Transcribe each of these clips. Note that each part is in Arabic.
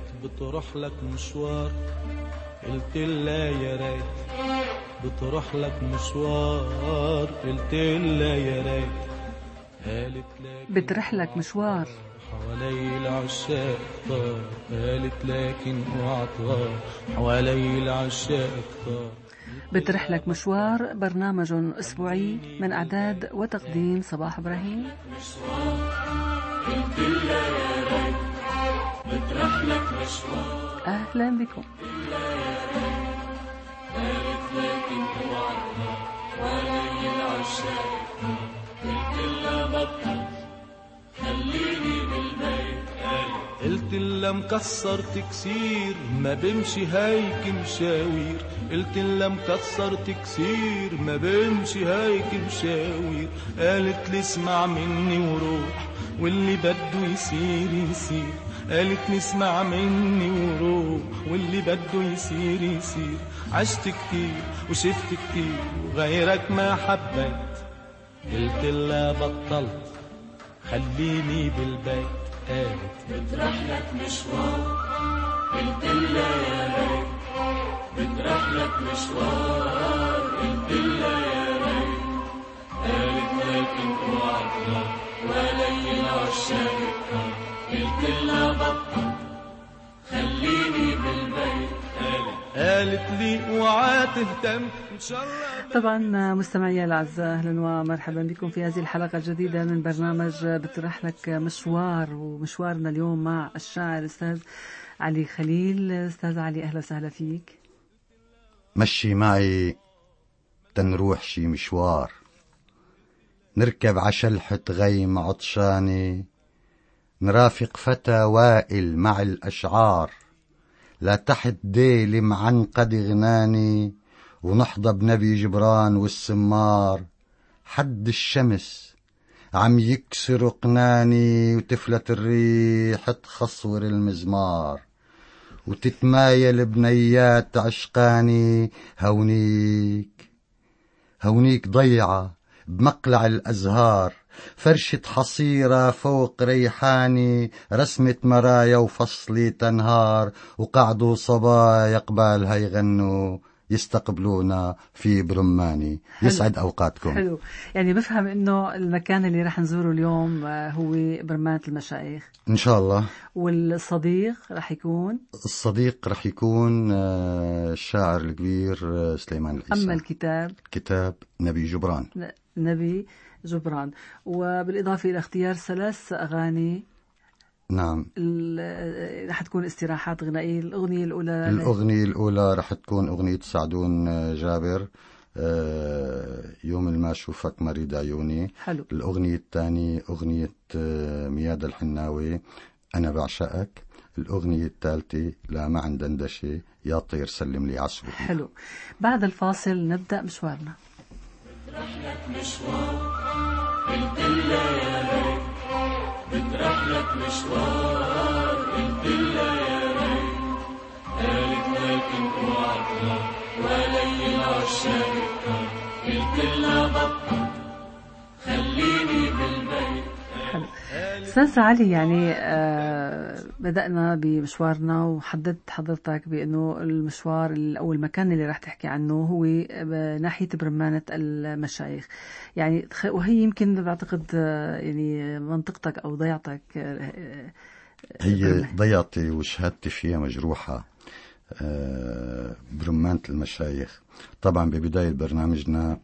بتروح لك مشوار، قلت لا يا ريت بتروح لك مشوار، قلت لا يا ريت قالت لك بتروح لك مشوار حوالي العشاق كتار، قالت لكن اوعى تغار حوالي العشاق كتار. بتروح لك مشوار برنامج أسبوعي من إعداد وتقديم صباح إبراهيم. أهلا بكم. قلت لا مكسر تكسير ما بمشي هيك مشاوير، قلت لا مكسر تكسير ما بمشي هيك مشاوير. قالت لي اسمع مني وروح واللي بده يصير يصير، قالت لي اسمع مني وروح واللي بده يصير يصير. عشت كتير وشفت كتير وغيرك ما حبيت، قلت لا بطلت خليني بالبيت. قالت بتروح لك مشوار، قلت لها يا ريت بتروح لك مشوار، قلت لها يا ريت قالت لكن اوعى تغار ولي العشاق كتار، قلت لها بطل خليني بالبيت. قالت لي اوعى تهتم ان شاء الله. طبعا مستمعي الاعزاء، اهلا ومرحبا بكم في هذه الحلقه الجديده من برنامج بتروح لك مشوار، ومشوارنا اليوم مع الشاعر استاذ علي خليل. استاذ علي اهلا وسهلا فيك. مشي معي تنروح شي مشوار، نركب عشلحة غيم عطشاني، نرافق فتى وائل مع الأشعار، لا تحت ديل معنقد غناني، ونحظى بنبي جبران والسمار. حد الشمس عم يكسر قناني، وتفلت الريح تخصور المزمار، وتتمايل بنيات عشقاني. هونيك هونيك ضيعة بمقلع الأزهار، فرشة حصيرة فوق ريحاني، رسمة مرايا وفصلي تنهار، وقعدوا صبايا قبالها يغنوا يستقبلونا في برماني. يسعد أوقاتكم. حلو، يعني بفهم انه المكان اللي رح نزوره اليوم هو برمانة المشايخ إن شاء الله. والصديق رح يكون الصديق رح يكون الشاعر الكبير سليمان العيسى. أما الكتاب كتاب نبي جبران. نبي جبران، وبالإضافة إلى اختيار 3 أغاني. نعم، رح تكون استراحات غنائية. الأغنية الأولى رح تكون أغنية سعدون جابر، يوم ما أشوفك مريض عيوني. حلو. الأغنية الثانية أغنية مياد الحناوي أنا بعشقك. الأغنية الثالثة لا ما عند دندشة يا طير سلم لي عسول. حلو، بعد الفاصل نبدأ مشوارنا. بتروح لك مشوار، قلت لها يا ريت بتروح لك مشوار، قلت لها يا ريت قالت لكن اوعى تغار ولي العشاق كتار، قلت لها بطل خليني بالبيت. أستاذ علي، يعني بدأنا بمشوارنا وحددت حضرتك بأنه المشوار أو المكان اللي راح تحكي عنه هو ناحية برمانة المشايخ، يعني وهي يمكن بعتقد يعني منطقتك أو ضيعتك. هي ضيعتي وشهادتي فيها مجروحة. برمانة المشايخ طبعا ببداية برنامجنا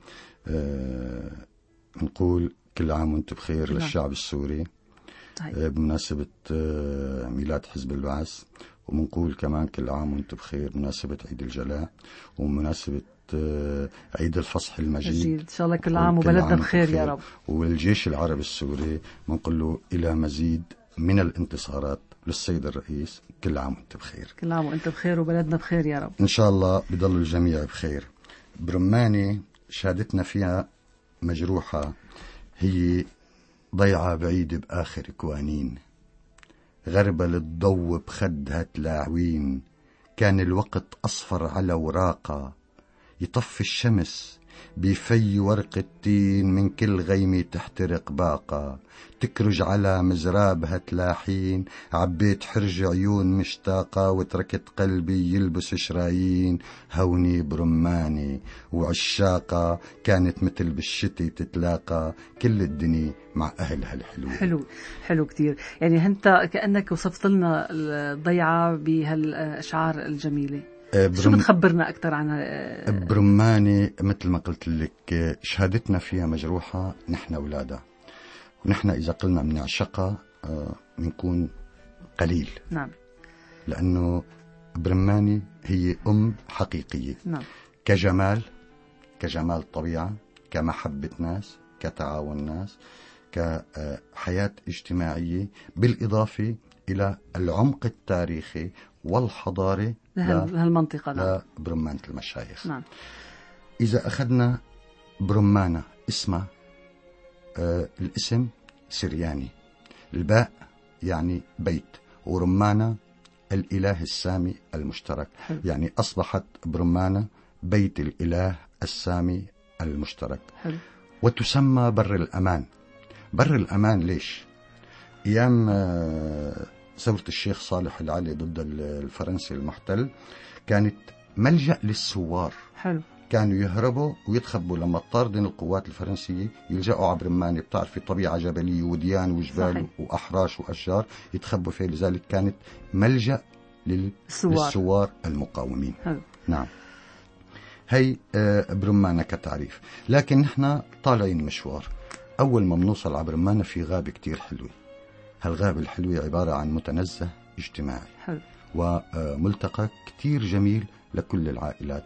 نقول كل عام وانتم بخير للشعب السوري بمناسبة ميلاد حزب البعث، ومنقول كمان كل عام وانتم بخير بمناسبة عيد الجلاء ومناسبة عيد الفصح المجيد. إن شاء الله كل عام وبلدنا بخير يا رب. والجيش العربي السوري منقول له إلى مزيد من الانتصارات للسيد الرئيس. كل عام وانتم بخير. كل عام وانتم بخير وبلدنا بخير يا رب. إن شاء الله بضل الجميع بخير. برماني شهادتنا فيها مجروحة، هي ضيعة بعيدة بآخر كوانين، غربة للضو بخدها تلاعوين، كان الوقت أصفر على وراقة، يطفي الشمس بفي ورق التين من كل غيمة تحترق باقة، تكرج على مزرابها تلاحين، عبيت حرج عيون مشتاقة وتركت قلبي يلبس شرايين. هوني برماني وعشاقة كانت مثل بالشتي تتلاقى، كل الدنيا مع أهلها الحلوين. حلو كتير. يعني أنت كأنك وصفت لنا الضيعة بهالأشعار الجميلة. شو بتخبرنا أكتر عنها؟ برماني مثل ما قلت لك شهادتنا فيها مجروحة، نحن أولادها، ونحن إذا قلنا من عشقها بنكون قليل. نعم. لأنه برماني هي أم حقيقية. نعم. كجمال طبيعة، كمحبة ناس، كتعاون ناس، كحياة اجتماعية، بالإضافة إلى العمق التاريخي والحضاري لهالمنطقة. نعم. لبرمانة المشايخ. نعم. إذا أخذنا برمانة اسمها الاسم سرياني، الباء يعني بيت، ورمانة الإله السامي المشترك. حلو. يعني أصبحت برمانة بيت الإله السامي المشترك. حلو. وتسمى بر الأمان. بر الأمان ليش؟ أيام ثورة الشيخ صالح العلي ضد الفرنسي المحتل كانت ملجأ للثوار. حلو. كانوا يهربوا ويتخبوا لما تطاردن القوات الفرنسية، يلجأوا على برمانة. بتعرفي طبيعة جبلية وديان وجبال. صحيح. وأحراش وأشجار يتخبوا فيه، لذلك كانت ملجأ للثوار المقاومين. حلو. نعم. هي برمانة كتعريف. لكن نحن طالعين مشوار، أول ما بنوصل على برمانة في غابة كتير حلوة. هالغابة الحلوة عبارة عن متنزه اجتماعي. حلو. وملتقى كتير جميل لكل العائلات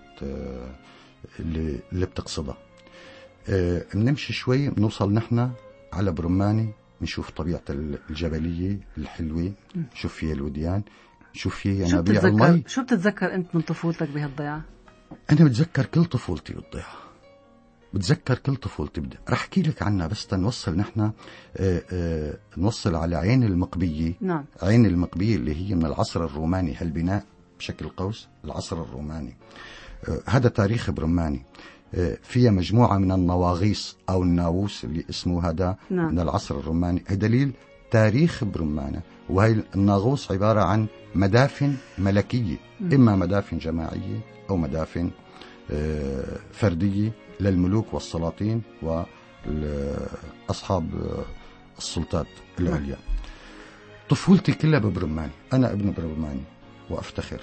اللي بتقصدها. بنمشي شوي بنوصل نحن على برماني، نشوف طبيعة الجبلية الحلوة، نشوف فيها الوديان، نشوف فيها ينابيع المي. شو بتتذكر أنت من طفولتك بهالضيعة؟ أنا بتذكر كل طفولتي بالضيعة، بتذكر كل طفولتي. رح أحكي لك عنها بس تنوصل نحن نوصل على عين المقبية. نعم. عين المقبية اللي هي من العصر الروماني، هالبناء بشكل قوس العصر الروماني. هذا تاريخ برماني. فيها مجموعة من النواغيص أو الناووس اللي اسمه هذا. نعم. من العصر الروماني. هي دليل تاريخ برمانة. وهي الناغوص عبارة عن مدافن ملكية. إما مدافن جماعية أو مدافن فردية للملوك والسلاطين وأصحاب السلطات العليا. طفولتي كلها ببرماني، أنا ابن برماني وأفتخر.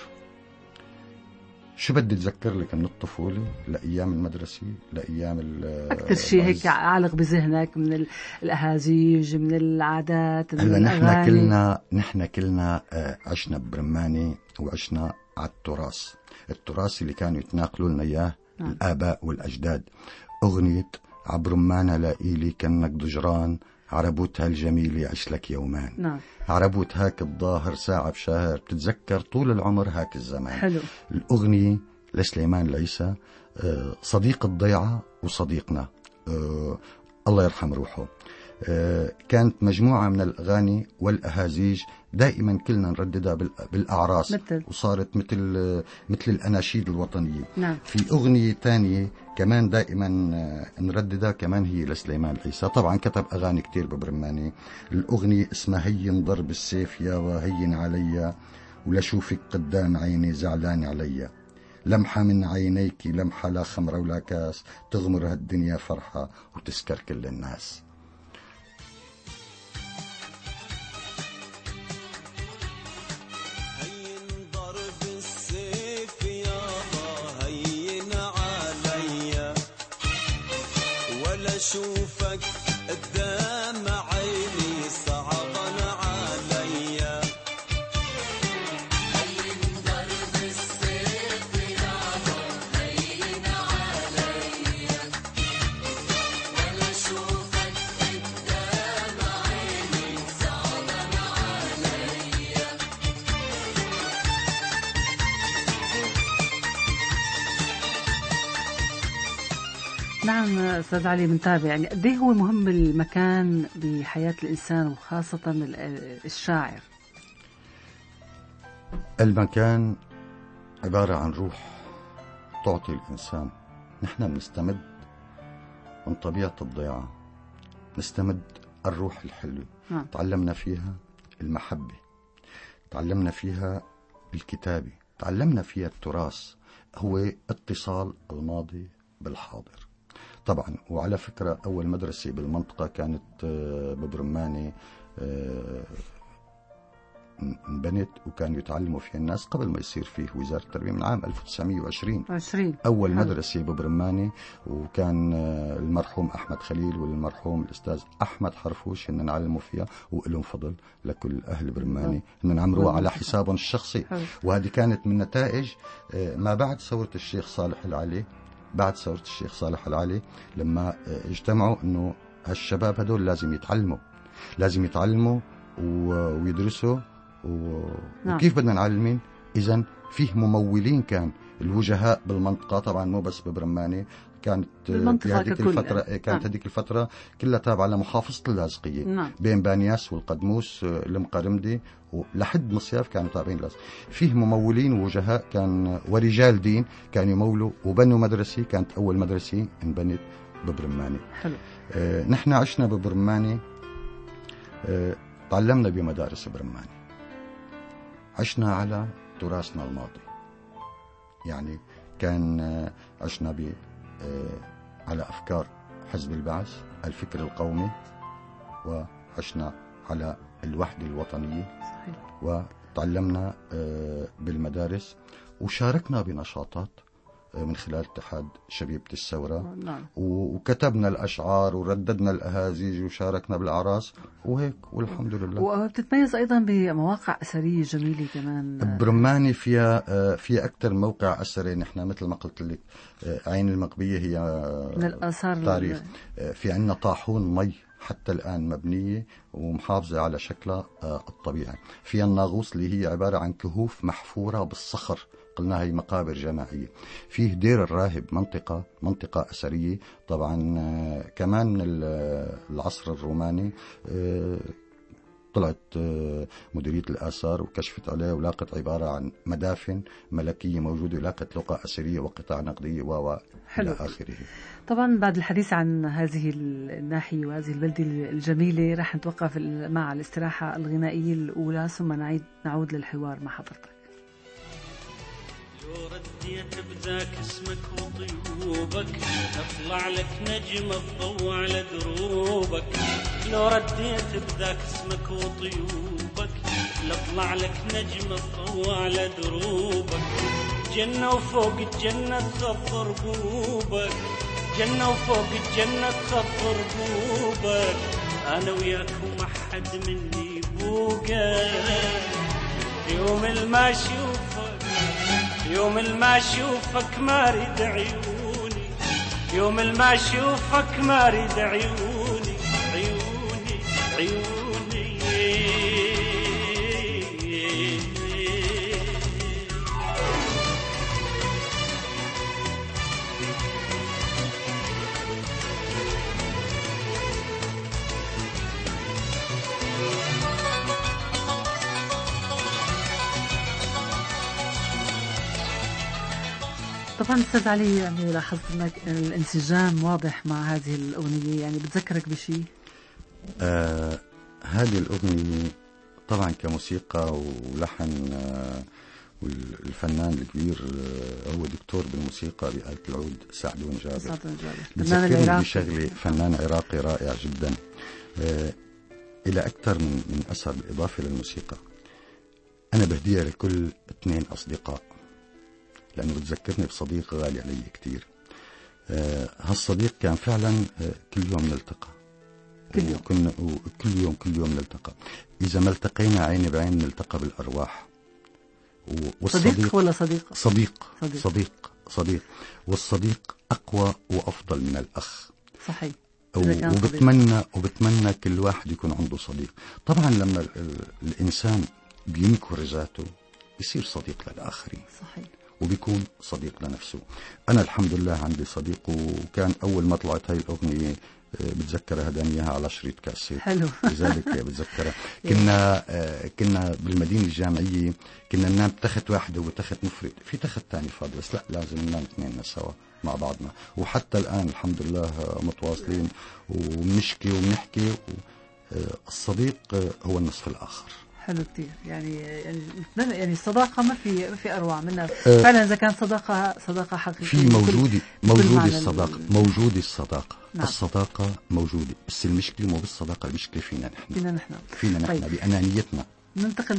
شو بدي أتذكر لك من الطفولة لأيام المدرسة لأيام أكثر شيء هيك عالق بذهنك من الأهازيج، من العادات، من الأغاني؟ نحن كلنا عشنا ببرماني وعشنا على التراث اللي كانوا يتناقلوا لنا إياه. نعم. الآباء والأجداد. أغنية عبرمانة لإيلي كأنك ضجران، عربوتها الجميلة عش لك يومان. نعم. عربوت هاك الظاهر ساعة بشهر، بتتذكر طول العمر هاك الزمان. حلو. الأغنية لسليمان العيسى، صديق الضيعة وصديقنا، الله يرحم روحه. كانت مجموعة من الأغاني والأهازيج دائما كلنا نرددها بالأعراس، وصارت مثل الأناشيد الوطنية. نعم. في أغنية تانية كمان دائما نرددها، كمان هي لسليمان العيسى. طبعا كتب أغاني كتير ببرماني. الأغنية اسمها هين ضرب السيف يا وهين عليا، ولشوفك قدام عيني زعلان عليا، لمحة من عينيك لمحة لا خمرة ولا كاس، تغمر هالدنيا فرحة وتسكر كل الناس. شوفك قدام عيني صعبان عليا، هين ضرب السيف يابا هين عليا، ولا شوفك قدام عيني صعبان عليا. نعم أستاذ علي، بنتابع يعني قد ايه هو مهم المكان بحياة الإنسان وخاصة الشاعر. المكان عبارة عن روح تعطي الإنسان. نحن بنستمد من طبيعة الضيعة نستمد الروح الحلوة. نعم. تعلمنا فيها المحبة، تعلمنا فيها الكتابة، تعلمنا فيها التراث، هو اتصال الماضي بالحاضر. طبعا وعلى فكرة أول مدرسة بالمنطقة كانت ببرمانة، انبنت وكانوا يتعلموا فيها الناس قبل ما يصير فيه وزارة التربية من عام 1920. أول حلو. مدرسة ببرمانة، وكان المرحوم أحمد خليل والمرحوم الأستاذ أحمد حرفوش إن نعلموا فيها، وإلهم فضل لكل أهل برمانة إن نعمروها على حسابهم الشخصي. وهذه كانت من نتائج ما بعد ثورة الشيخ صالح العلي. بعد ثورة الشيخ صالح العلي لما اجتمعوا إنه هالشباب هدول لازم يتعلموا ويدرسوا نعم. وكيف بدنا نعلمين؟ إذن فيه ممولين، كان الوجهاء بالمنطقة، طبعا مو بس ببرمانة، كانت هذيك الفترة كانت هذيك الفترة كلها تابعة لمحافظة اللاذقية. نعم. بين بانياس والقدموس المقرمدي ولحد مصياف كانوا تابعين لاذقية. فيه ممولين ووجهاء كان ورجال دين كانوا يمولوا وبنوا مدرسة، كانت أول مدرسة انبنت ببرمانة. حلو. نحن عشنا ببرمانة، تعلمنا بمدارس برمانة، عشنا على تراثنا الماضي. يعني كان عشنا على أفكار حزب البعث، الفكر القومي، وعشنا على الوحدة الوطنية. صحيح. وتعلمنا بالمدارس، وشاركنا بنشاطات من خلال اتحاد شبيبة الثورة. نعم. وكتبنا الأشعار ورددنا الأهازيج وشاركنا بالأعراس وهيك، والحمد لله. وبتتميز أيضا بمواقع أثرية جميلة كمان. برمانة فيها أكثر موقع أثري. نحن مثل ما قلت لك عين المقبية هي من الآثار تاريخ. في عندنا طاحون مي حتى الآن مبنية ومحافظة على شكلها الطبيعي. فيها الناغوص اللي هي عبارة عن كهوف محفورة بالصخر، قلنا هي مقابر جماعية. فيه دير الراهب، منطقة أثرية طبعا كمان من العصر الروماني. طلعت مديرية الآثار وكشفت عليه ولاقت عبارة عن مدافن ملكية موجودة، ولاقت لقاء أثرية وقطع نقدية إلى آخره. طبعا بعد الحديث عن هذه الناحية وهذه البلدة الجميلة رح نتوقف مع الاستراحة الغنائية الأولى، ثم نعود للحوار مع حضرتك. لو رديت بذاك اسمك وطيوبك اطلع لك نجم الضوء على دروبك. لو رديت بذاك اسمك وطيوبك اطلع لك نجم الضوء على دروبك. جنة وفوق الجنة تخضر ربوبك، جنة وفوق الجنة تخضر ربوبك. انا وياك وما حد مني بوقك. يوم ما اشوفك، يوم ما اشوفك ما اريد عيوني، يوم ما اشوفك ما اريد عيوني، عيوني عيوني. طبعا أستاذ علي، يعني لاحظت أنك الانسجام واضح مع هذه الأغنية، يعني بتذكرك بشيء؟ هذه الأغنية طبعا كموسيقى ولحن، والفنان الكبير هو دكتور بالموسيقى بآلة العود سعدون جابر. بتذكرني بشغلة فنان عراقي رائع جدا إلى أكثر من أثر بالإضافة للموسيقى. أنا بهديها لكل 2 أصدقاء، لأنه بتذكرني بصديق غالي علي كتير. هالصديق كان فعلا كل يوم نلتقى، كل يوم نلتقى. إذا ما التقينا عين بعين نلتقى بالأرواح. صديق ولا صديق؟ صديق. والصديق أقوى وأفضل من الأخ. صحيح. وبتمنى كل واحد يكون عنده صديق. طبعا لما الإنسان بينكر ذاته يصير صديق للآخرين. صحيح. وبيكون صديق لنفسه. أنا الحمد لله عندي صديق، وكان أول ما طلعت هاي الأغنية بتذكرها هداني إياها على شريط كاسيت. حلو. لذلك بتذكرها. كنا بالمدينة الجامعية كنا ننام تخت واحدة وتخت مفرد، في تخت تاني فاضي، بس لا لازم ننام 2 سوا مع بعضنا، وحتى الآن الحمد لله متواصلين وبنشكي وبنحكي. الصديق هو النصف الآخر. حلو كتير. يعني الصداقة ما في أروع منها فعلا. إذا كانت صداقة حقيقية في موجودة الصداقة، موجودة الصداقة. نعم. الصداقة موجودة، بس المشكلة مو بالصداقة، المشكلة فينا نحن طيب. بأنانيتنا. ننتقل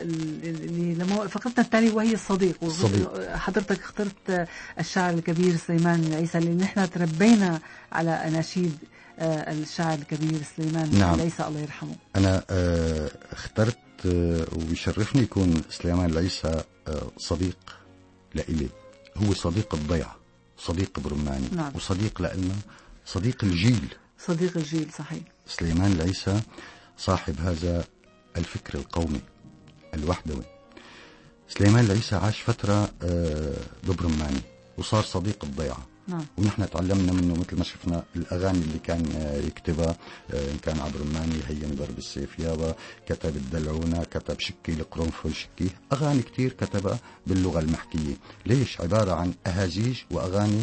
لفقرتنا الثانية وهي الصديق. حضرتك اخترت الشاعر الكبير سليمان عيسى، اللي نحن تربينا على أناشيد الشاعر الكبير سليمان نعم. عيسى الله يرحمه. أنا اخترت ويشرفني يكون سليمان العيسى صديق لإلي. هو صديق الضيعة، صديق برماني نعم. وصديق لنا، صديق الجيل صحيح. سليمان العيسى صاحب هذا الفكر القومي الوحدوي. سليمان العيسى عاش فترة ببرماني وصار صديق الضيعة نعم. ونحن تعلمنا منه مثل ما شفنا الأغاني اللي كان يكتبها، إن كان عبرماني هين ضرب السيف يابا، كتب الدلعونة، كتب شكي القرنفل شكي، أغاني كتير كتبها باللغة المحكية. ليش؟ عبارة عن أهازيج وأغاني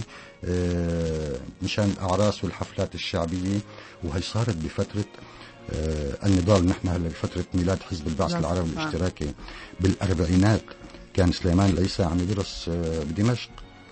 مشان الأعراس والحفلات الشعبية. وهي صارت بفترة النضال. نحن هلا بفترة ميلاد حزب البعث العربي الاشتراكي بالأربعينات. كان سليمان العيسى عم يدرس بدمشق،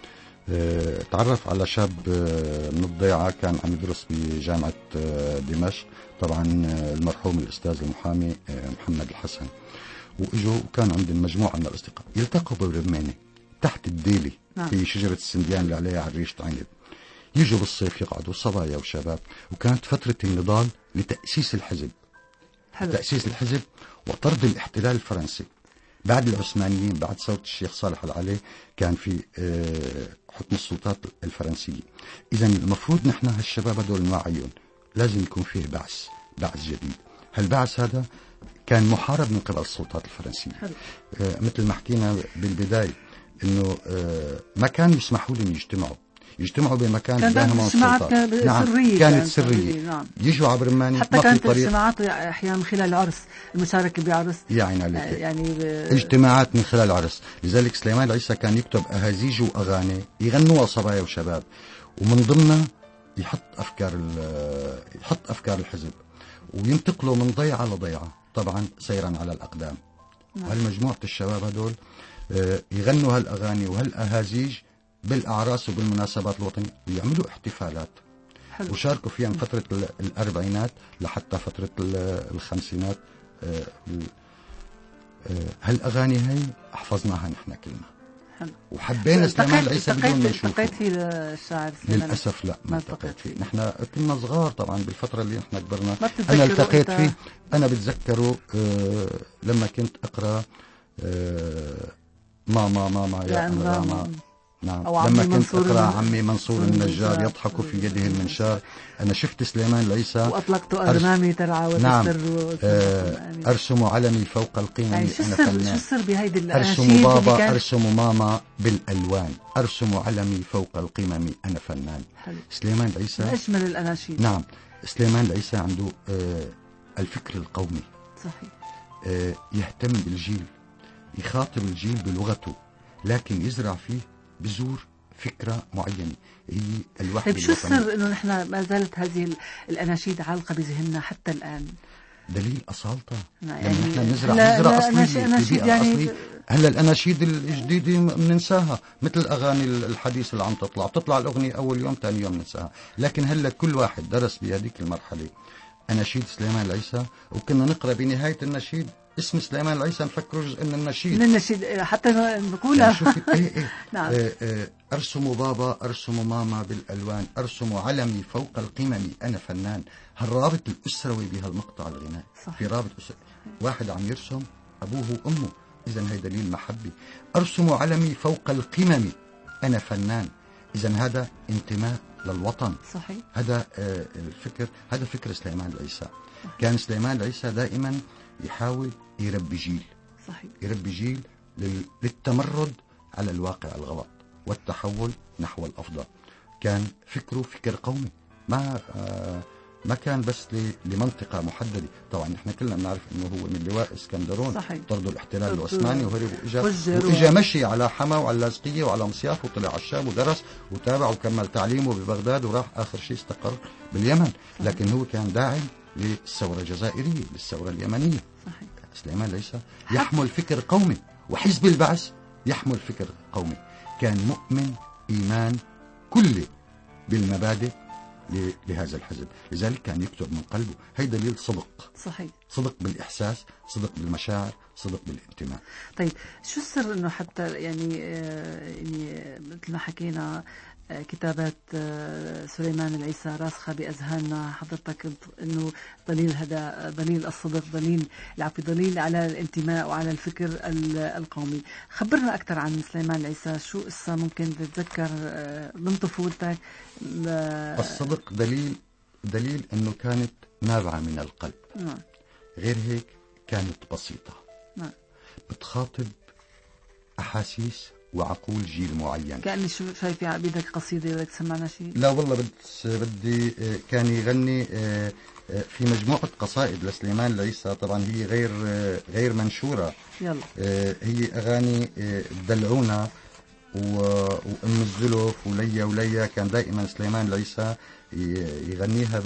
تعرف على شاب من الضيعة كان عم يدرس بجامعة دمشق، طبعا المرحوم الأستاذ المحامي محمد الحسن، وإجوا وكان عندهم مجموعة من الأصدقاء يلتقوا برمانة تحت الديلي في شجرة السنديان اللي عليها عريش عنب. يجوا بالصيف يقعدوا صبايا وشباب، وكانت فترة النضال لتأسيس الحزب تأسيس الحزب وطرد الاحتلال الفرنسي. بعد العثمانيين، بعد ثورة الشيخ صالح العلي، كان في حكم السلطات الفرنسية. إذا المفروض نحن هالشباب هدول نوعيهم، لازم يكون فيه بعث جديد. هالبعث هذا كان محارب من قبل السلطات الفرنسية. مثل ما حكينا بالبداية إنه ما كانوا يسمحوا لهم يجتمعوا بمكان داهمة السلطات. نعم سرية، كانت سرية. نعم. يجوا عبر رماني، حتى كانت اجتماعات أحيانا من خلال العرس، المشاركة بعرس يعني اجتماعات من خلال العرس. لذلك سليمان العيسى كان يكتب أهازيج وأغاني يغنوها صبايا وشباب، ومن ضمنها يحط أفكار الحزب، وينتقلوا من ضيعة لضيعة طبعا سيرا على الأقدام. وهالمجموعة الشباب هدول يغنوا هالأغاني وهالأهازيج بالأعراس وبالمناسبات الوطنية، ويعملوا احتفالات. وشاركوا فيها من فترة الأربعينات لحتى فترة الخمسينات. هالأغاني هاي حفظناها نحن كلنا، وحبينا سليمان العيسى بدون ما نشوفه. التقيت فيه الشاعر للأسف لا، ما التقيت فيه. نحن كنا صغار طبعا بالفترة اللي نحن كبرنا. أنا التقيت فيه، أنا بتذكره لما كنت أقرأ ماما يا أنغام. نعم. لما كنت أقرأ عمي منصور النجار يضحك في يده المنشار. أنا شفت سليمان العيسى وأطلقت أغنامي ترعى وتسر. أرسم علمي فوق القمم يعني أنا فنان. شو السر بهيدي الأناشيد؟ أرسم بابا أرسم ماما بالألوان، أرسم علمي فوق القمم أنا فنان. حلو. سليمان العيسى أجمل الأناشيد. نعم. سليمان العيسى عنده الفكر القومي صحيح. يهتم بالجيل، يخاطب الجيل بلغته، لكن يزرع فيه بزور فكرة معينة هي الوحدة. طيب شو السر إنه نحن ما زالت هذه الأناشيد عالقة بذهننا حتى الآن؟ دليل أصالتها. يعني نحن نزرع أصلية يعني. هلا الأناشيد الجديدة بننساها، مثل الأغاني الحديثة اللي عم تطلع الأغنية أول يوم ثاني يوم ننساها. لكن هلا كل واحد درس بهذيك المرحلة أناشيد سليمان العيسى، وكنا نقرأ بنهاية النشيد اسم سليمان العيسى نفكره جزء من النشيد حتى نقولها. يعني نعم. أرسم بابا أرسم ماما بالألوان، أرسم علمي فوق القمم أنا فنان. هالرابط الأسروي بهالمقطع الغناء. في رابط واحد عم يرسم أبوه وأمه، إذن هي دليل محبة. أرسم علمي فوق القمم أنا فنان، إذن هذا انتماء للوطن. صحيح. هذا الفكر، هذا فكر سليمان العيسى. كان سليمان العيسى دائما يحاول يربي جيل. صحيح. يربي جيل للتمرد على الواقع الغلط والتحول نحو الأفضل. كان فكره فكر قومي، ما ما كان بس لمنطقة محددة. طبعا نحن كلنا بنعرف انه هو من لواء اسكندرون صحيح. طردوا الاحتلال العثماني وهرب فجر واجا مشي على حما وعلى اللاذقية وعلى مصياف وطلع على الشام ودرس وتابع وكمل تعليمه ببغداد وراح آخر شيء استقر باليمن. لكن هو كان داعم للثورة الجزائرية للثورة اليمنية. صحيح. سليمان العيسى يحمل فكر قومي، وحزب البعث يحمل فكر قومي. كان مؤمن إيمان كلي بالمبادئ لهذا الحزب، لذلك كان يكتب من قلبه. هي دليل صدق. صحيح. صدق بالإحساس، صدق بالمشاعر، صدق بالانتماء. طيب شو السر انه حتى يعني مثل ما حكينا كتابات سليمان العيسى راسخة بأذهاننا، حضرتك انه دليل هذا دليل الصدق، دليل على الانتماء وعلى الفكر القومي. خبرنا أكثر عن سليمان العيسى، شو قصة ممكن تتذكر من طفولتك؟ الصدق دليل انه كانت نابعة من القلب. نعم. غير هيك كانت بسيطة. نعم. بتخاطب أحاسيس وعقول جيل معين. كأني شايفة بيدك قصيدة بدك تسمعنا شيء؟ لا والله بدي كان يغني في مجموعة قصائد لسليمان العيسى، طبعا هي غير منشورة. يلا. هي أغاني دلعونا وأم الزلف وليا كان دائما سليمان العيسى يغنيها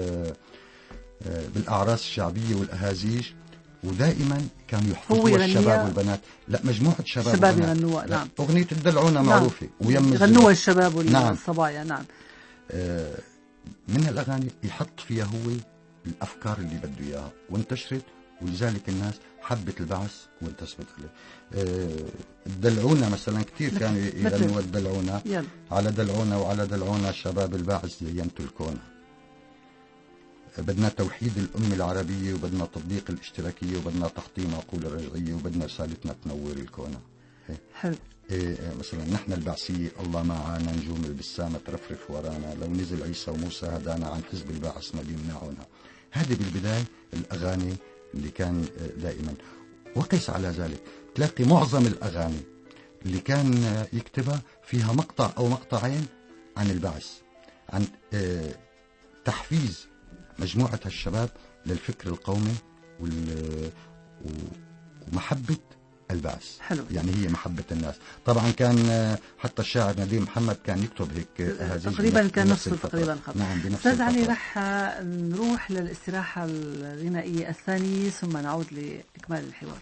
بالأعراس الشعبية والأهازيج، ودائما كانوا يحفظوها الشباب والبنات. لا، مجموعة شباب يغنوها. نعم. أغنية الدلعونة معروفة. نعم. يغنوها الشباب والصبايا. نعم. من الأغاني يحط فيها هو الأفكار اللي بده إياها وانتشرت، ولذلك الناس حبت البعث وانتسبت عليه. الدلعونة مثلا كتير كانوا يغنوا الدلعونة. على دلعونة وعلى دلعونة شباب البعث زينت الكون. بدنا توحيد الأمة العربية، وبدنا تطبيق الاشتراكية، وبدنا تحطيم عقول الرجعية، وبدنا رسالتنا تنور الكون. حلو. مثلا نحن البعثية الله معانا، نجوم البسامة ترفرف ورانا، لو نزل عيسى وموسى هدانا، عن حزب البعث ما بيمنعونا. هذه بالبداية الأغاني اللي كان دائما. وقس على ذلك تلاقي معظم الأغاني اللي كان يكتبها فيها مقطع أو مقطعين عن البعث، عن تحفيز مجموعة الشباب للفكر القومي ومحبة البعث. حلو. يعني هي محبة الناس. طبعا كان حتى الشاعر نديم محمد كان يكتب هيك تقريبا كان نفسه تقريبا خط. نعم. أستاذ علي، رح نروح للاستراحة الغنائية الثانية ثم نعود لإكمال الحوار.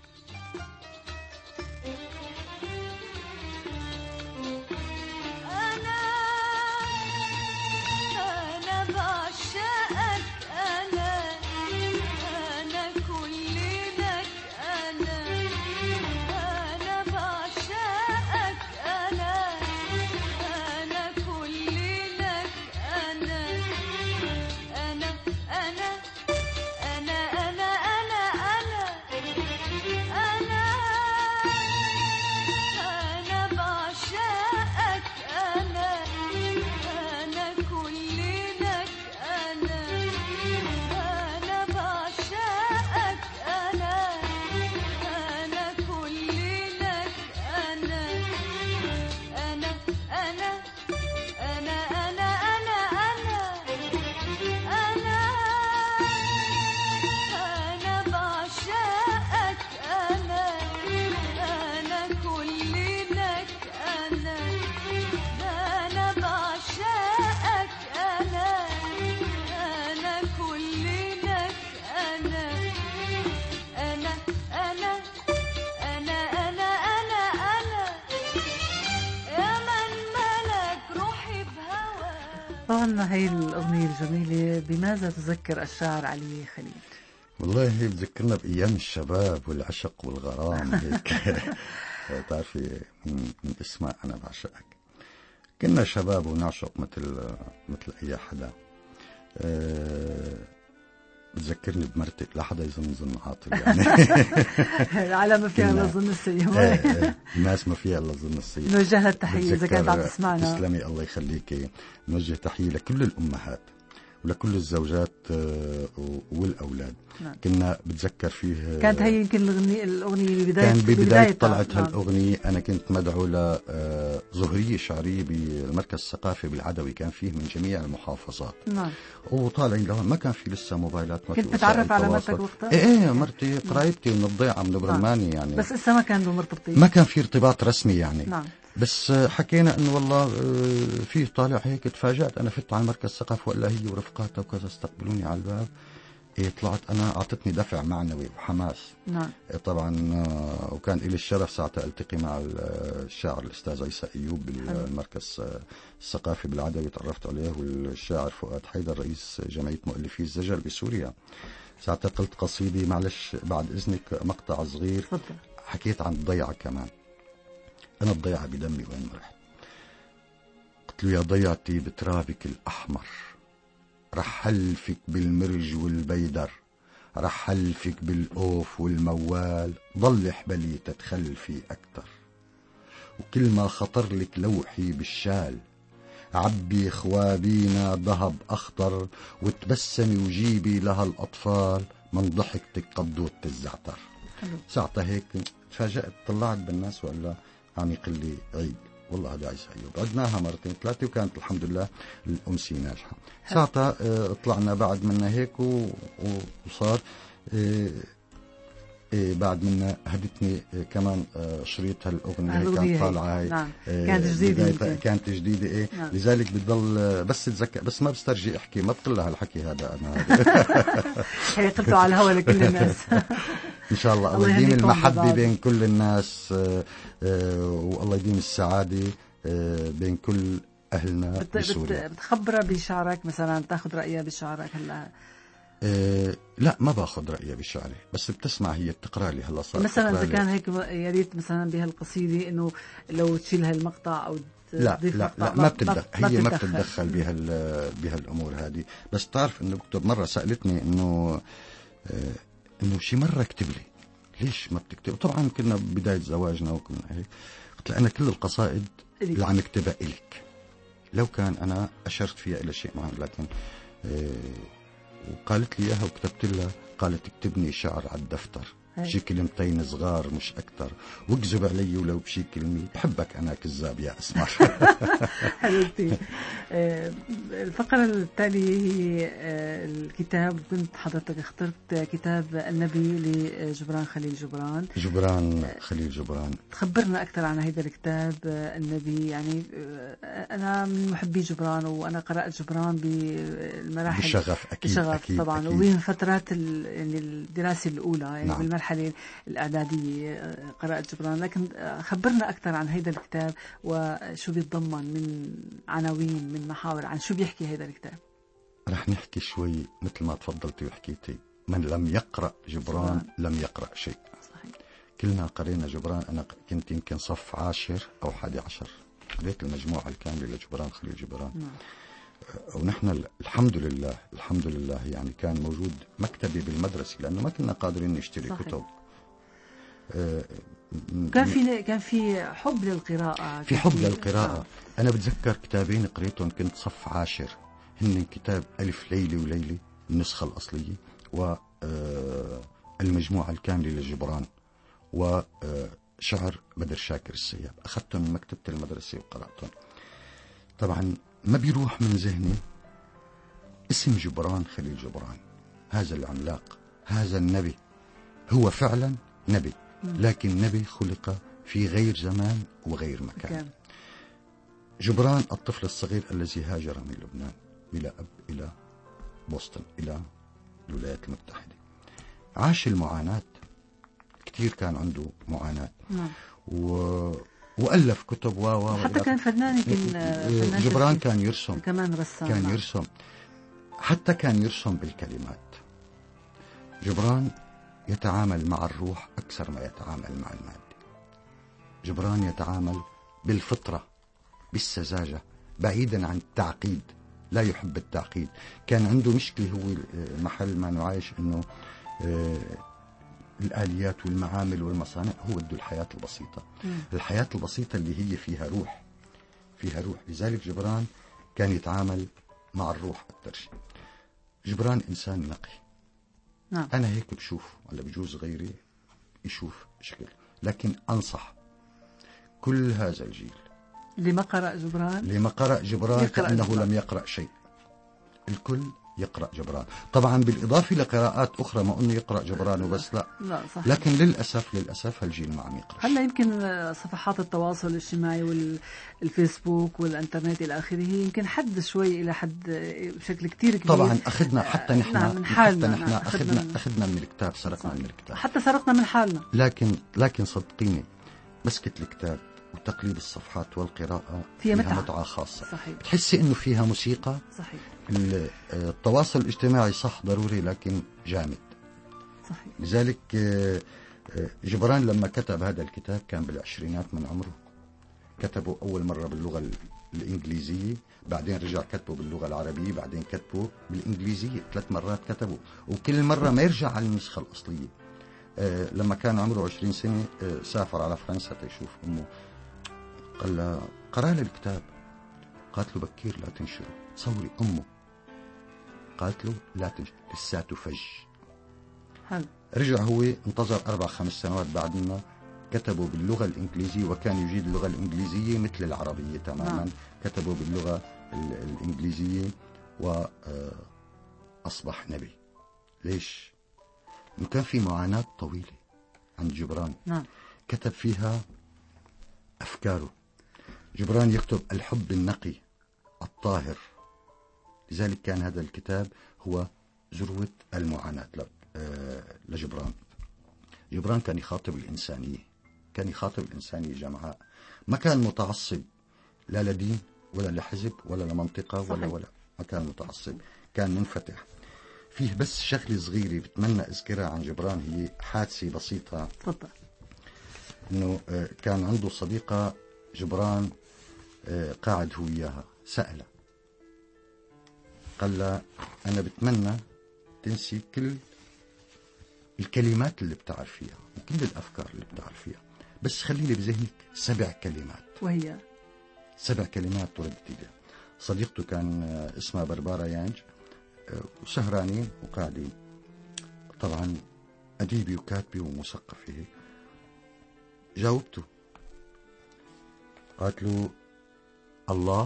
طبعا هي الأغنية الجميلة بماذا تذكر الشاعر علي خليل؟ والله هي بتذكرنا بأيام الشباب والعشق والغرام. هيك تعرفي من اسمها أنا بعشقك. كنا شباب ونعشق مثل أي حدا. بتذكرني بمرتك، لا حدا يظن عاطل يعني. العالم ما فيها الا ظن السيء. الناس ما فيها الا ظن السيء. نوجه لها التحية إذا كانت عم تسمعنا. تسلمي، الله يخليكي. نوجه تحية لكل الأمهات ولكل الزوجات والأولاد. نعم. كنا بتذكر فيه، كانت هي يمكن الأغنية كان ببداية طلعت هالأغنية. أنا كنت مدعو ظهرية شعرية بالمركز الثقافي بالعدوي، كان فيه من جميع المحافظات. نعم. وطالعين لهون، ما كان في لسه موبايلات، ما في كنت بتعرف وسائل على تواصل. مرتك وقتها؟ ايه مرتي قرايبتي من الضيعة من برماني يعني. بس لسه ما كانوا مرتبطين. ما كان في ارتباط رسمي يعني. نعم. بس حكينا انه والله في طالع هيك، تفاجأت انا، فت على المركز الثقافي ولا هي ورفقاتها وكذا استقبلوني على الباب. طلعت انا، اعطتني دفع معنوي وحماس. نعم. طبعا وكان لي الشرف ساعتها التقي مع الشاعر الاستاذ عيسى ايوب بالمركز الثقافي بالعدوي، تعرفت عليه، والشاعر فؤاد حيدر رئيس جمعيه مؤلفي الزجل بسوريا. ساعتها قلت قصيدي، معلش بعد اذنك مقطع صغير. تفضل. حكيت عن الضيعه كمان. انا الضيعه بدمي وين ما رحت. قلت له يا ضيعتي بترابك الاحمر، رح حلفك بالمرج والبيدر، رح حلفك بالأوف والموال، ضل حبلي تتخلفي أكتر. وكل ما خطر لك لوحي بالشال، عبي خوابينا ذهب أخضر، وتبسمي وجيبي لها الأطفال من ضحكتك قدوة الزعتر. ساعتها هيك تفاجأت، طلعت بالناس ولا عم يقول لي عيد. والله هذا عيسى أيوب. عدناها مرتين ثلاثة وكانت الحمد لله الأمسية ناجحة. ساعتها طلعنا بعد منا هيك وصار بعد منا هدتني كمان شريط هالأغنية هي كانت طالعة هاي. نعم. كانت جديدة. كانت جديدة نعم. لذلك بتضل بس تتذكر، بس ما بسترجي احكي، ما بقول لها الحكي هذا انا. هي قلته على الهواء لكل الناس. ان شاء الله الله يديم المحبة بين كل الناس، والله يديم السعادة بين كل اهلنا بسوريا. بتخبرها بشعرك مثلا، تاخذ رأيها بشعرك هلا؟ لا ما باخذ رأيها بشعري، بس بتسمع هي بتقرا لي. هلا صار مثلا اذا كان هيك يا ريت مثلا بهالقصيده انه لو تشيل هالمقطع او لا ما بتتدخل، هي ما بتتدخل بهالامور هذه. بس تعرف انه كتب مره سالتني انه شي مره اكتب لي، ليش ما بتكتب؟ طبعا كنا بدايه زواجنا وكنا هيك. قلت لها انا كل القصائد اللي عم اكتبها الك، لو كان انا اشرت فيها الى شيء معين، لكن وقالت لي اياها وكتبت لها، قالت اكتبني شعر على الدفتر، شي كلمتين صغار مش اكثر، واكذب علي ولو بشي كلمه، بحبك انا كذاب يا اسمر. حبيبتي. الفقره التاليه هي الكتاب. كنت حضرتك اخترت كتاب النبي لجبران خليل جبران. خليل جبران، تخبرنا اكثر عن هذا الكتاب النبي. يعني انا من محبي جبران، وانا قرات جبران بالمراحل بشغف أكيد طبعا أكيد. ومن فترات يعني الدراسه الاولى يعني نعم. بالمرحله الاعداديه قرات جبران. لكن خبرنا اكثر عن هذا الكتاب وشو بيتضمن من عناوين، من محاور، عن شو بيحكي هذا الكتاب. رح نحكي شوي مثل ما تفضلتي وحكيتي، من لم يقرأ جبران لم يقرأ شيء. صحيح. كلنا قرينا جبران. أنا كنت يمكن صف 10 أو 11 قريت المجموعة الكاملة لجبران خليل جبران. ونحن الحمد لله يعني كان موجود مكتبي بالمدرسة، لأنه ما كنا قادرين نشتري صحيح. كتب. كان في حب للقراءة. في حب للقراءة. أنا بتذكر كتابين قريتهم كنت صف 10، هن كتاب ألف ليلة وليلة النسخة الأصلية، والمجموعة الكاملة لجبران، وشعر بدر شاكر السياب. أخذتهم من مكتبة المدرسة وقرأتهم. طبعا ما بيروح من ذهني اسم جبران خليل جبران، هذا العملاق، هذا النبي. هو فعلا نبي، لكن نبي خلق في غير زمان وغير مكان. جبران الطفل الصغير الذي هاجر من لبنان بلا أب إلى بوسطن، إلى الولايات المتحدة. عاش المعاناة كتير، كان عنده معاناة. وألف كتب حتى كان فنان. جبران كان يرسم، كمان رسام، كان يرسم، حتى كان يرسم بالكلمات. جبران يتعامل مع الروح أكثر ما يتعامل مع المادة. جبران يتعامل بالفطرة، بالسذاجة، بعيدا عن التعقيد، لا يحب التعقيد. كان عنده مشكلة، هو محل ما نعايش انه الآليات والمعامل والمصانع، هو بده الحياة البسيطة. الحياة البسيطة اللي هي فيها روح، فيها روح. لذلك جبران كان يتعامل مع الروح أكثر شيء. جبران إنسان نقي. نعم. أنا هيك بشوف، ولا بجوز غيري يشوف شكل، لكن أنصح كل هذا الجيل اللي ما قرأ جبران لما قرأ جبران يقرأ كأنه جبران. لم يقرأ شيء. الكل يقرأ جبران، طبعا بالإضافة لقراءات أخرى، ما أنه يقرأ جبران وبس، لا. لا صح. لكن للأسف هالجيل ما عم يقرأ. هلا يمكن صفحات التواصل الاجتماعي والفيسبوك والانترنت الى اخره يمكن حد شوي الى حد بشكل كتير كبير. طبعا أخذنا حتى نحن، نعم، من حالنا. حتى نحن نعم، أخذنا من الكتاب، سرقنا من الكتاب. حتى سرقنا من حالنا. لكن صدقيني، مسكة الكتاب وتقليب الصفحات والقراءة فيها فيها متعة خاصة. صحيح. بتحسي إنه فيها موسيقى. صحيح. التواصل الاجتماعي صح ضروري لكن جامد. صحيح. لذلك جبران لما كتب هذا الكتاب كان بالعشرينات من عمره. كتبه أول مرة باللغة الإنجليزية، بعدين رجع كتبه باللغة العربية، بعدين كتبه بالإنجليزية، 3 مرات كتبه، وكل مرة ما يرجع على النسخة الأصلية. لما كان عمره 20 سنة سافر على فرنسا تشوف أمه، قال لها قرأ لي الكتاب، قالت له بكير لا تنشره، صوري أمه، قالت له لا تنشر لساته فج. حلو. رجع هو انتظر 4-5 سنوات بعدنا، كتبوا باللغة الإنجليزية، وكان يجيد اللغة الإنجليزية مثل العربية تماما. كتبوا باللغة الإنجليزية وأصبح نبي. ليش؟ إنه كان في معاناة طويلة عند جبران. نعم. كتب فيها أفكاره. جبران يكتب الحب النقي الطاهر، لذلك كان هذا الكتاب هو ذروة المعاناة لجبران. جبران كان يخاطب الإنسانية، كان يخاطب الإنسانية جمعاء، ما كان متعصب لا لدين ولا لحزب ولا لمنطقة ولا ما كان متعصب، كان منفتح. فيه بس شغلة صغيرة بتمنى أذكرها عن جبران، هي حادثة بسيطة. تفضل. إنه كان عنده صديقة جبران قاعد هو وياها، سألها قال لها أنا بتمنى تنسي كل الكلمات اللي بتعرفيها وكل الأفكار اللي بتعرفيها، بس خليلي بذهنك 7 كلمات. وهي 7 كلمات وردت لي. صديقته كان اسمها بربارة يانج، وسهرانين وقاعدين، طبعا أديبي وكاتبي ومثقفة. جاوبته، قالت له الله،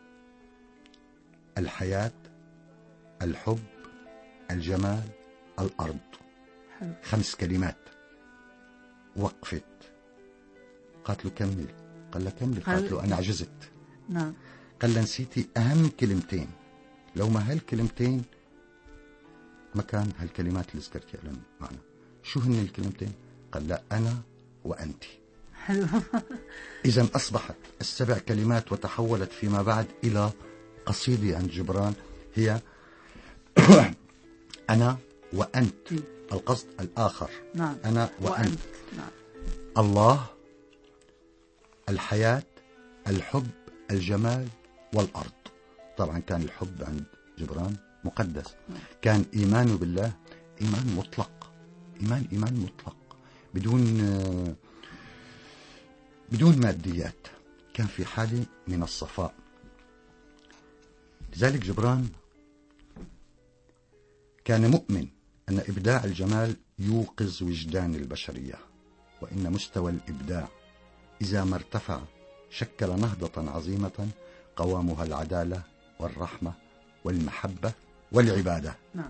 الحياة، الحب، الجمال، الأرض. حلو. 5 كلمات. وقفت، قالت له كمل، قال له كمل، قالت له أنا عجزت. نعم. قال له نسيتي أهم كلمتين، لو ما هالكلمتين ما كان هالكلمات اللي ذكرتها لهم معنا. شو هن الكلمتين؟ قال لا أنا وأنت. حلو. إذا أصبحت 7 كلمات وتحولت فيما بعد إلى قصيدة عند جبران، هي أنا وأنت، القصد الآخر. نعم. أنا وأنت. نعم. الله، الحياة، الحب، الجمال، والأرض. طبعا كان الحب عند جبران مقدس. كان إيمانه بالله إيمان مطلق، إيمان مطلق بدون ماديات، كان في حالة من الصفاء. لذلك جبران كان مؤمن أن إبداع الجمال يوقظ وجدان البشرية، وإن مستوى الإبداع إذا ما ارتفع شكل نهضة عظيمة قوامها العدالة والرحمة والمحبة والعبادة. نعم.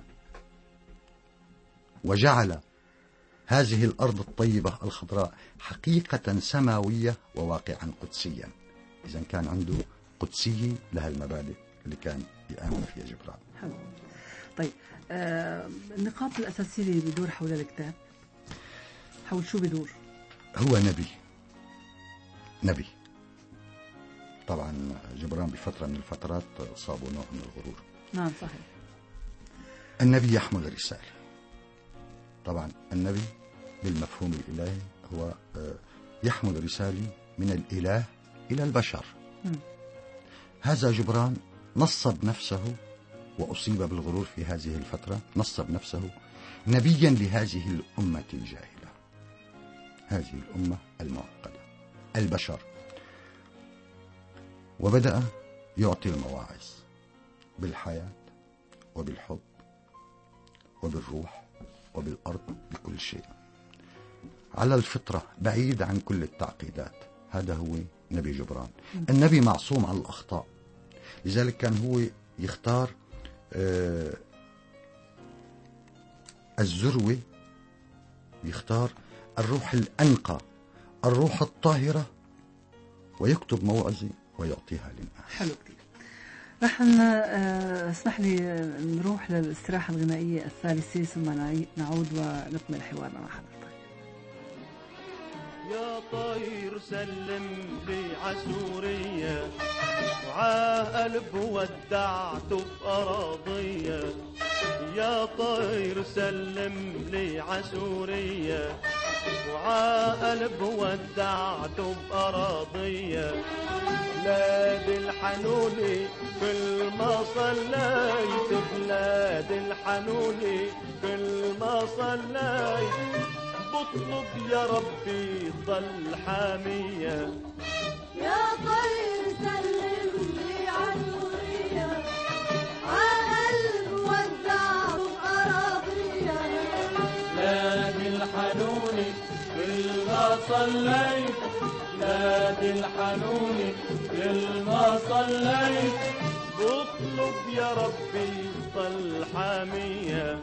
وجعل هذه الأرض الطيبة الخضراء حقيقة سماوية وواقعا قدسيا. إذا كان عنده قدسية لها المبادئ اللي كان يآمن فيها جبران. حلو. طيب النقاط الأساسية اللي بيدور حول الكتاب، حول شو بيدور؟ هو نبي. طبعا جبران بفترة من الفترات صابوا نوع من الغرور. نعم صحيح. النبي يحمل رسالة. طبعا النبي بالمفهوم الإلهي هو يحمل رسالة من الإله إلى البشر. هذا جبران نصب نفسه وأصيب بالغرور في هذه الفترة، نصب نفسه نبيا لهذه الأمة الجاهلة، هذه الأمة المعقدة، البشر. وبدأ يعطي المواعظ بالحياة وبالحب وبالروح وبالأرض، بكل شيء على الفطرة، بعيد عن كل التعقيدات. هذا هو نبي جبران. النبي معصوم عن الأخطاء، لذلك كان هو يختار الذروة، يختار الروح الأنقى، الروح الطاهرة، ويكتب موعظة ويعطيها للناس. حلو كتير. رح اسمح لي نروح للاستراحة الغنائية الثالثة ثم نعود ونكمل حوارنا مع حضرتك. يا طير سلم لي عسورية، وعقلب ودعته بأراضية. يا طير سلم لي عسورية، وعقلب ودعته بأراضية. بلاد الحنوني كل ما صليت، بلاد الحنوني كل ما صليت، بطلب يا ربي ضل حامية. يا طير سلم لي عسورية، عقلب ودعته بأراضية. نادي الحنوني كل ما صليت، نادي الحنوني كل ما صليت، بطلب يا ربي ضل حامية.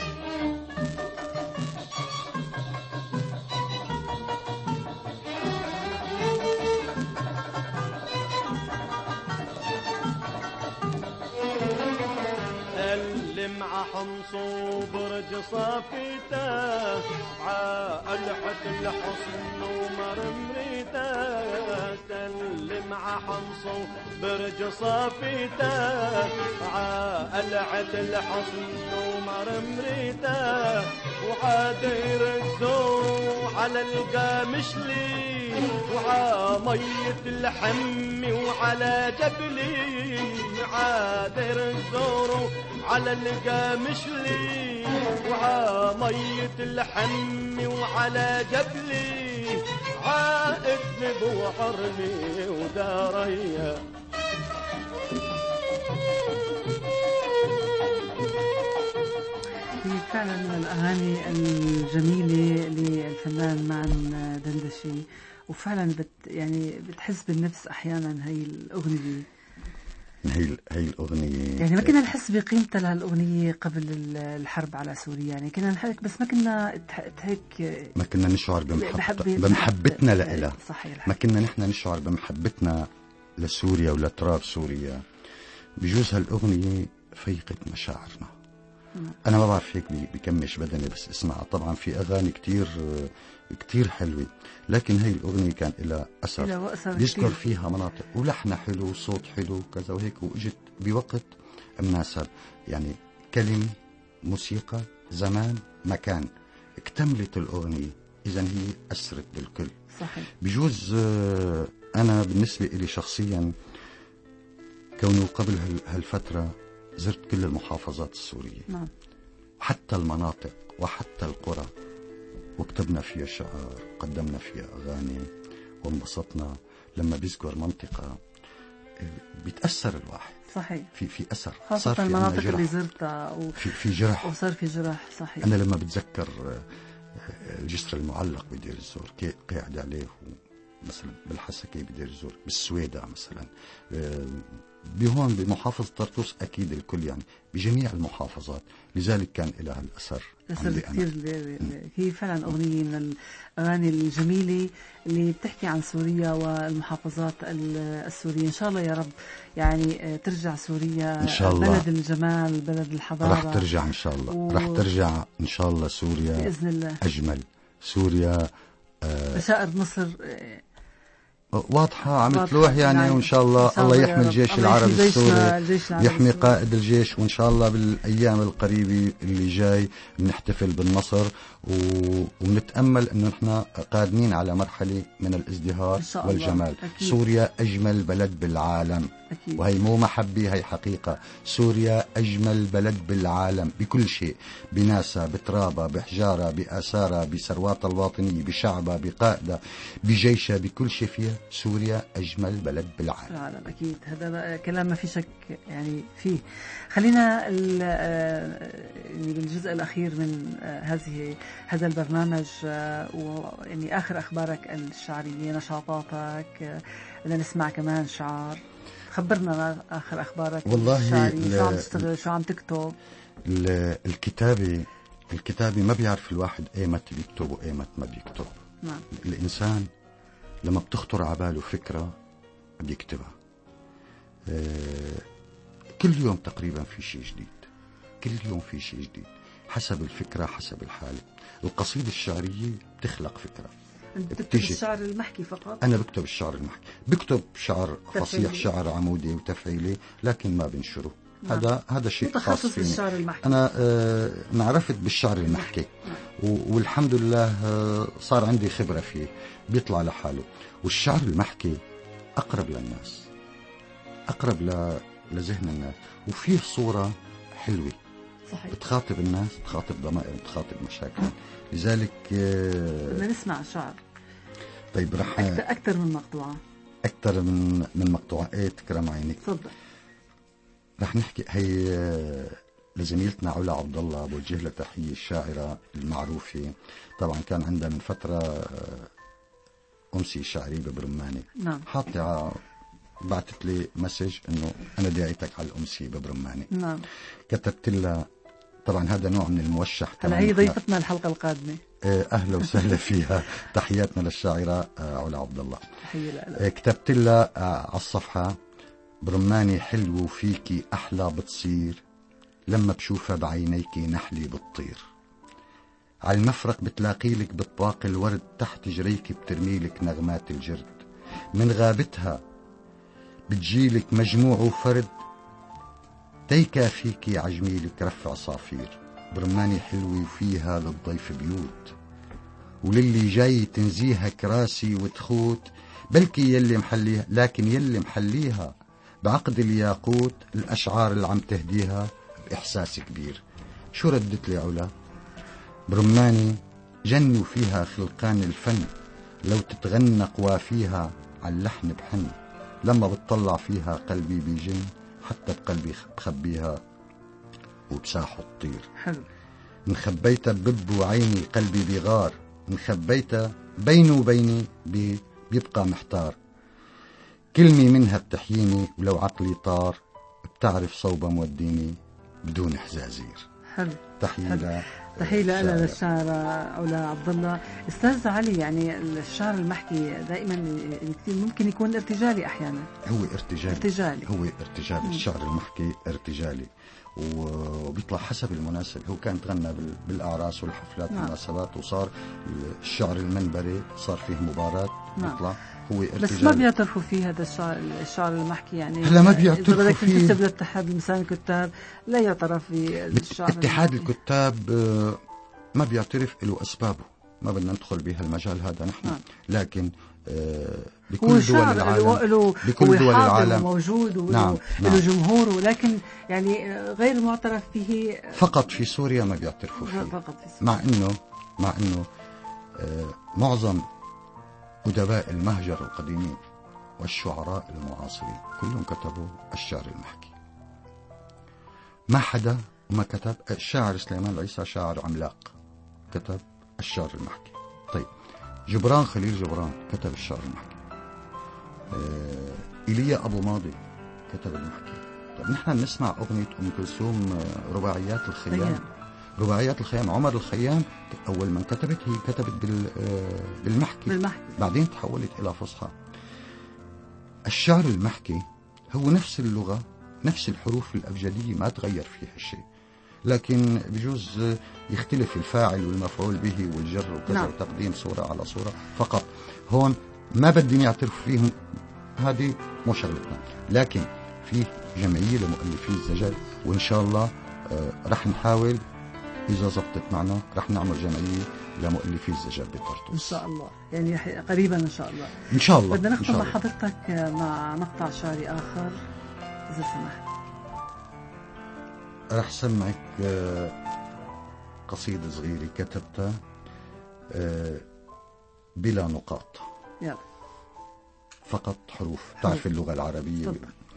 مع حمص وبرج صافيته، عقلحة الحصن ومرمريته. سلم ع حمص وبرج صافيته، عقلحة الحصن ومرمريته. وعادير الزور على القامشلي، وعمية الحم وعلى جبلي. عادير الزور على القامشلي، وعمية الحم وعلى جبلي. عائدني بوحرني وداريا. هي فعلا من الأغاني الجميلة للفنان معن دندشي، وفعلا يعني بتحس بالنفس أحيانا هي الأغنية. هي الأغنية يعني ما كنا نحس بقيمتها لهالأغنية قبل الحرب على سوريا، يعني كنا نحرك بس ما كنا هيك، ما كنا نشعر بمحبتنا لإلها. صحيح. ما كنا نحن نشعر بمحبتنا لسوريا ولتراب سوريا. بجوز هالأغنية فيقت مشاعرنا. أنا ما بعرف هيك بكمش بدني بس اسمعها. طبعا في أغاني كتير حلوة، لكن هي الأغنية كان لها أثر، بيذكر فيها مناطق ولحنها حلو وصوت حلو كذا وهيك، وإجت بوقت مناسب. يعني كلمة، موسيقى، زمان، مكان، اكتملت الأغنية. إذن هي أثرت بالكل. صحيح. بجوز أنا بالنسبة إلي شخصيا، كونه قبل هالفترة زرت كل المحافظات السورية. نعم. حتى المناطق وحتى القرى، وكتبنا فيها شعر، قدمنا فيها أغاني، وانبسطنا. لما بيذكر منطقة بيتأثر الواحد. صحيح. في أثر، خاصة المناطق اللي زرتها في جرح، وصار في جرح. صحيح. أنا لما بتذكر الجسر المعلق بدير الزور، قاعد عليه مثلا بالحسكة بدير الزور، بالسويدة مثلا، بهون بمحافظة طرطوس، أكيد الكل يعني بجميع المحافظات. لذلك كان لها الأثر كثير. هي فعلا أغنية من الأغاني الجميلة اللي بتحكي عن سوريا والمحافظات السورية. إن شاء الله يا رب يعني ترجع سوريا إن شاء الله، بلد الجمال، بلد الحضارة. رح ترجع إن شاء الله، رح ترجع إن شاء الله سوريا بإذن الله. أجمل سوريا. بشائر مصر واضحة عم تلوح يعني. وإن شاء الله الله يحمي الجيش العربي السوري، يحمي قائد الجيش. وإن شاء الله بالأيام القريبة اللي جاي بنحتفل بالنصر، ونتأمل أنه نحن قادمين على مرحلة من الازدهار والجمال. أكيد. سوريا أجمل بلد بالعالم. أكيد. وهي مو محبة، هي حقيقة. سوريا أجمل بلد بالعالم بكل شيء، بناسها، بترابها، بحجارها، بآثارها، بثرواتها الواطنية، بشعبها، بقائدها، بجيشها، بكل شيء فيها. سوريا أجمل بلد بالعالم. العالم أكيد، هذا كلام ما في شك يعني فيه. خلينا بالجزء الأخير من هذا البرنامج، ويعني آخر أخبارك الشعرية، نشاطاتك، بدنا نسمع كمان شعر. خبرنا آخر أخبارك الشعرية، شو عم تشتغل، شو عم تكتب؟ الكتابة ما بيعرف الواحد ايمت بيكتب وايمت ما بيكتب. نعم. الإنسان لما بتخطر عباله فكرة بيكتبها. كل يوم تقريبا في شيء جديد، كل يوم في شيء جديد حسب الفكرة حسب الحالة. القصيدة الشعرية بتخلق فكرة. أنت بتكتب الشعر المحكي فقط؟ أنا بكتب الشعر المحكي، بكتب شعر فصيح، شعر عمودي وتفعيلي، لكن ما بنشره. هذا شيء خاص فيني. الشعر المحكي. أنا انعرفت بالشعر المحكي، والحمد لله صار عندي خبرة فيه، بيطلع لحاله. والشعر المحكي أقرب للناس، أقرب لذهن الناس، وفيه صورة حلوة. صحيح. بتخاطب الناس، بتخاطب ضمائر، بتخاطب مشاكل. لذلك بدنا نسمع شعر. طيب رح أكثر من مقطوعة، أكثر من مقطوعة. إيه تكرم عينك. تفضل. رح نحكي هي لزميلتنا علا عبد الله، بوجه لها تحية، الشاعرة المعروفة. طبعا كان عندها من فترة أمسية شعرية ببرمانة. نعم. حاطة بعثت لي مسج إنه أنا داعيتك على الأمسية ببرمانة. نعم. كتبت لها، طبعا هذا نوع من الموشح. هلا هي ضيفتنا الحلقة القادمة. أهلا وسهلا فيها. تحياتنا للشاعرة علا عبد الله. تحية لها. كتبت لها على الصفحة: برماني حلو وفيكي أحلى بتصير، لما بشوفها بعينيكي نحلي بتطير، على المفرق بتلاقيلك بطباق الورد، تحت جريك بترميلك نغمات الجرد، من غابتها بتجيلك مجموع وفرد، تيكا فيكي عجميلك رفع صافير. برماني حلوة وفيها للضيف بيوت، وللي جاي تنزيها كراسي وتخوت، بلكي يلي محليها، لكن يلي محليها بعقد الياقوت، الأشعار اللي عم تهديها بإحساس كبير. شو ردت لي علا؟ برماني جنوا فيها خلقان الفن، لو تتغنى قوافيها على اللحن بحن، لما بتطلع فيها قلبي بيجن، حتى بقلبي بخبيها وبساحه تطير. حلو. مخبيتها ببب وعيني قلبي بغار، مخبيتها بيني وبيني بيبقى محتار، كلمة منها بتحييني، ولو عقلي طار بتعرف صوبة موديني بدون حزازير. حلو. تحية لنا للشاعر علا عبد الله. استاذ علي، يعني الشعر المحكي دائما كثير ممكن يكون ارتجالي احيانا. هو ارتجالي. الشعر المحكي ارتجالي، وبيطلع حسب المناسب. هو كان تغنى بالاعراس والحفلات والمناسبات، وصار الشعر المنبري صار فيه مباراة. بيطلع هو ارتجالي. بس ما بيعترفوا فيه هذا الشعر المحكي، يعني هلا ما بيعترفوا فيه. إذا بدك تنتسب لاتحاد لسان الكتاب لا يعترف بالشعر. اتحاد الكتاب ما بيعترف له أسبابه، ما بدنا ندخل بها المجال هذا نحن. لكن بكل دول العالم، بكل دول العالم موجود وله جمهوره، لكن يعني غير معترف به. فقط في سوريا ما بيعترفوا فيه. فقط في سوريا. مع انه معظم أدباء المهجر القديمين والشعراء المعاصرين كلهم كتبوا الشعر المحكي. ما حدا وما كتب. الشاعر سليمان العيسى شاعر عملاق، كتب الشعر المحكي. طيب جبران خليل جبران كتب الشعر المحكي. إيليا أبو ماضي كتب المحكي. طيب نحن بنسمع أغنية أم كلثوم رباعيات الخيام. رباعيات الخيام، عمر الخيام أول من كتبت هي كتبت بالمحكي. بعدين تحولت إلى فصحى. الشعر المحكي هو نفس اللغة، نفس الحروف الأبجدية، ما تغير فيها شيء، لكن بجوز يختلف الفاعل والمفعول به والجر وكذا. وتقديم صورة على صورة فقط. هون ما بدي يعترف فيهم، هذه مو شغلتنا. لكن في جمعية لمؤلفي الزجل، وإن شاء الله رح نحاول إذا زبطت معنا رح نعمل جمعية لمؤلفي الزجل بطرطوس. إن شاء الله، يعني قريبا إن شاء الله. إن شاء الله. بدنا نختم مع حضرتك مع مقطع شعري آخر إذا سمحت. رح سمعك قصيدة صغيرة كتبتها بلا نقاط. يلا. فقط حروف. تعرف اللغة العربية.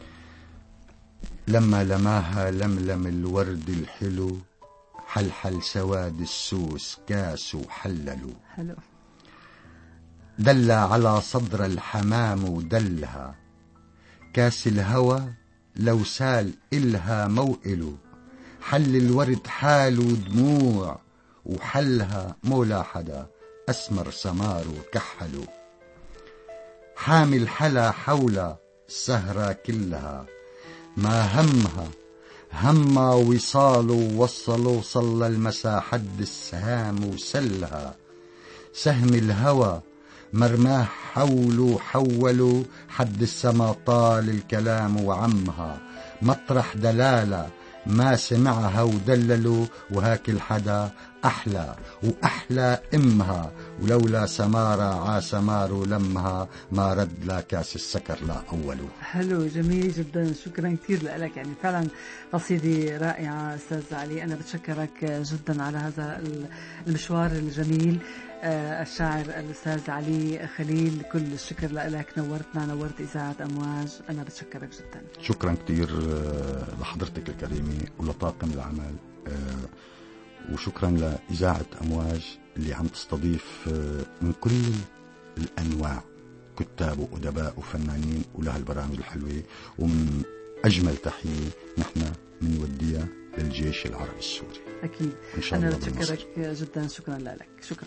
لما لماها لملم الورد الحلو، حلحل سواد السوس كاس وحللوا. حلو. دل على صدر الحمام ودلها، كاس الهوى لو سال إلها موئل. حل الورد حال ودموع، وحلها مولا حدا أسمر سمار وكحلوا. حامي الحلا حول السهرة كلها، ما همها هما وصالوا وصلوا. صلى المسا حد السهام وسلها، سهم الهوى مرماه حولوا حولوا. حد السما طال الكلام وعمها، مطرح دلالة ما سمعها ودللوا. وهاك الحدا أحلى وأحلى إمها، ولولا سمارة عاسمار لمها. ما رد لا كاس السكر لا أوله. حلو، جميل جدا، شكرا كثير لك. يعني فعلا قصيدة رائعة أستاذ علي. أنا بتشكرك جدا على هذا المشوار الجميل. الشاعر الأستاذ علي خليل، كل الشكر لك، نورتنا، نورت إذاعة أمواج. أنا بتشكرك جدا. شكرا كثير لحضرتك الكريمة ولطاقم العمل، وشكرا لإذاعة أمواج اللي عم تستضيف من كل الأنواع كتاب وأدباء وفنانين ولها البرامج الحلوة. ومن أجمل تحية نحن بنوديها للجيش العربي السوري. أكيد. إن شاء الله. أنا بتشكرك جدا، شكرا لك. شكرا.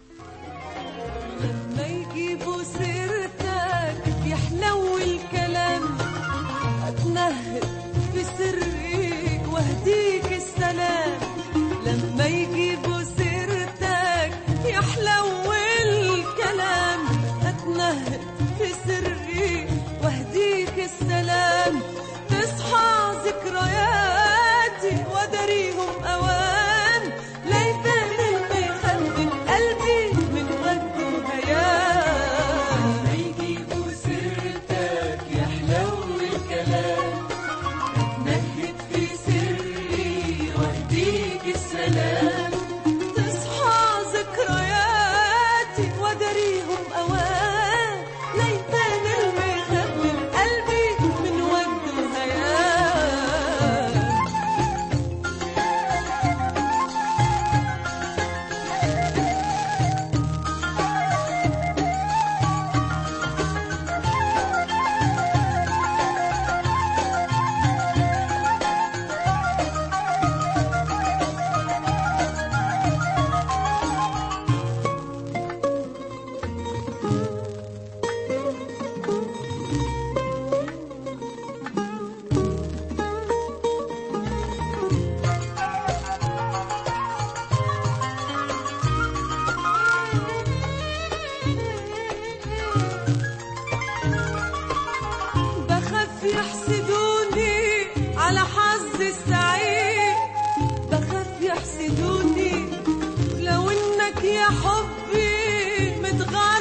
لما يجيبوا سيرتك يحلو الكلام، أتنهد في سري واهديك السلام. لما يجيبوا سيرتك يحلو الكلام، أتنهد في سري واهديك السلام. تصحى ذكرياتي ودريهم أوان، ليتني المخبي قلبي من غد وهيام. لما يجيبوا سيرتك يحلو الكلام، أتنهد في سري واهديك السلام. تصحى ذكرياتي ودريهم أوان، ليتني المخبي قلبي من وجد وهيام. بخاف يحسدوني على حظي السعيد، بخاف يحسدوني لو انك يا حبي متغير.